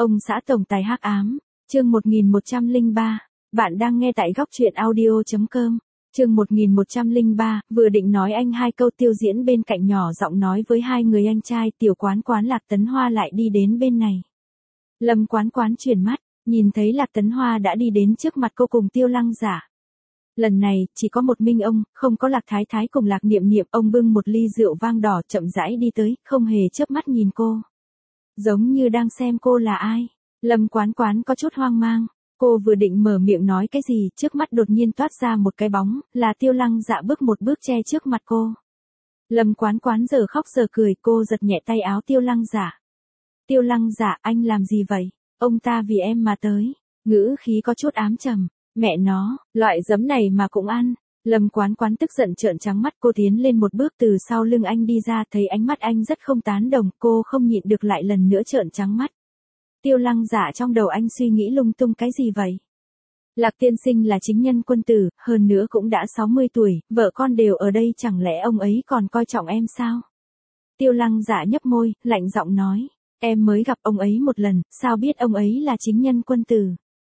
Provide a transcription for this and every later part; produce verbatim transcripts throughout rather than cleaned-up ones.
Ông xã tổng tài hắc ám, chương một nghìn một trăm lẻ ba, bạn đang nghe tại góc truyện audio chấm com. Chương một nghìn một trăm lẻ ba, vừa định nói anh hai câu Tiêu Diễn bên cạnh nhỏ giọng nói với hai người anh trai, Tiểu Quán Quán Lạc Tấn Hoa lại đi đến bên này. Lâm Quán Quán chuyển mắt, nhìn thấy Lạc Tấn Hoa đã đi đến trước mặt cô cùng Tiêu Lăng Giả. Lần này, chỉ có một mình ông, không có Lạc Thái Thái cùng Lạc Niệm Niệm, ông bưng một ly rượu vang đỏ chậm rãi đi tới, không hề chớp mắt nhìn cô. Giống như đang xem cô là ai. Lâm Quán Quán có chút hoang mang, cô vừa định mở miệng nói cái gì, trước mắt đột nhiên toát ra một cái bóng, là Tiêu Lăng Dạ bước một bước che trước mặt cô. Lâm Quán Quán giờ khóc giờ cười, cô giật nhẹ tay áo Tiêu Lăng Dạ. Tiêu Lăng Dạ, anh làm gì vậy? Ông ta vì em mà tới. Ngữ khí có chút ám trầm. Mẹ nó, loại giấm này mà cũng ăn. Lâm Quán Quán tức giận trợn trắng mắt, cô tiến lên một bước từ sau lưng anh đi ra, thấy ánh mắt anh rất không tán đồng, cô không nhịn được lại lần nữa trợn trắng mắt. Tiêu Lăng Giả, trong đầu anh suy nghĩ lung tung cái gì vậy? Lạc tiên sinh là chính nhân quân tử, hơn nữa cũng đã sáu mươi tuổi, vợ con đều ở đây, chẳng lẽ ông ấy còn coi trọng em sao? Tiêu Lăng Giả nhấp môi, lạnh giọng nói, em mới gặp ông ấy một lần, sao biết ông ấy là chính nhân quân tử?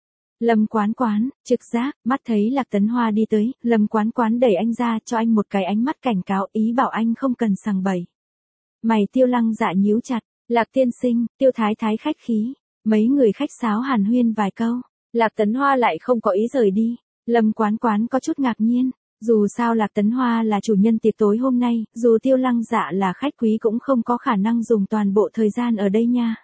Lâm Quán Quán, trực giác, mắt thấy Lạc Tấn Hoa đi tới, Lâm Quán Quán đẩy anh ra, cho anh một cái ánh mắt cảnh cáo, ý bảo anh không cần sằng bậy. Mày Tiêu Lăng Dạ nhíu chặt, Lạc tiên sinh, Tiêu Thái Thái khách khí, mấy người khách sáo hàn huyên vài câu, Lạc Tấn Hoa lại không có ý rời đi. Lâm Quán Quán có chút ngạc nhiên, dù sao Lạc Tấn Hoa là chủ nhân tiệc tối hôm nay, dù Tiêu Lăng Dạ là khách quý cũng không có khả năng dùng toàn bộ thời gian ở đây nha.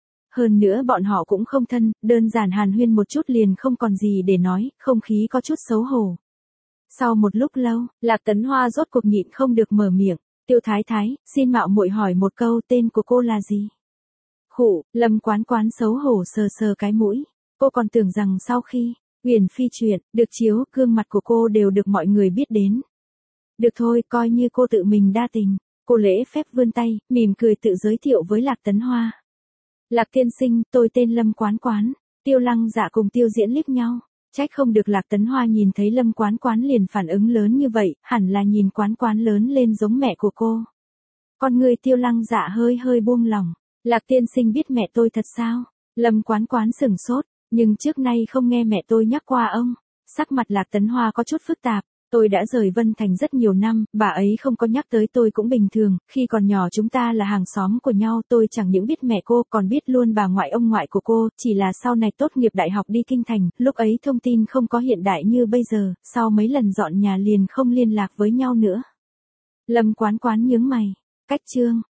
Hơn nữa bọn họ cũng không thân, đơn giản hàn huyên một chút liền không còn gì để nói, không khí có chút xấu hổ. Sau một lúc lâu, Lạc Tấn Hoa rốt cuộc nhịn không được mở miệng, Tiêu Thái Thái, xin mạo muội hỏi một câu, tên của cô là gì? Khụ, Lâm Quán Quán xấu hổ sờ sờ cái mũi, cô còn tưởng rằng sau khi Uyển Phi chuyện được chiếu, gương mặt của cô đều được mọi người biết đến. Được thôi, coi như cô tự mình đa tình. Cô lễ phép vươn tay, mỉm cười tự giới thiệu với Lạc Tấn Hoa. Lạc tiên sinh, tôi tên Lâm Quán Quán. Tiêu Lăng Dạ cùng Tiêu Diễn liếc nhau, trách không được Lạc Tấn Hoa nhìn thấy Lâm Quán Quán liền phản ứng lớn như vậy, hẳn là nhìn Quán Quán lớn lên giống mẹ của cô. Con người Tiêu Lăng Dạ hơi hơi buông lỏng. Lạc tiên sinh biết mẹ tôi thật sao? Lâm Quán Quán sửng sốt, nhưng trước nay không nghe mẹ tôi nhắc qua ông. Sắc mặt Lạc Tấn Hoa có chút phức tạp. Tôi đã rời Vân Thành rất nhiều năm, bà ấy không có nhắc tới tôi cũng bình thường, khi còn nhỏ chúng ta là hàng xóm của nhau, tôi chẳng những biết mẹ cô, còn biết luôn bà ngoại ông ngoại của cô, chỉ là sau này tốt nghiệp đại học đi Kinh Thành, lúc ấy thông tin không có hiện đại như bây giờ, sau mấy lần dọn nhà liền không liên lạc với nhau nữa. Lâm Quán Quán nhướng mày, cách chương,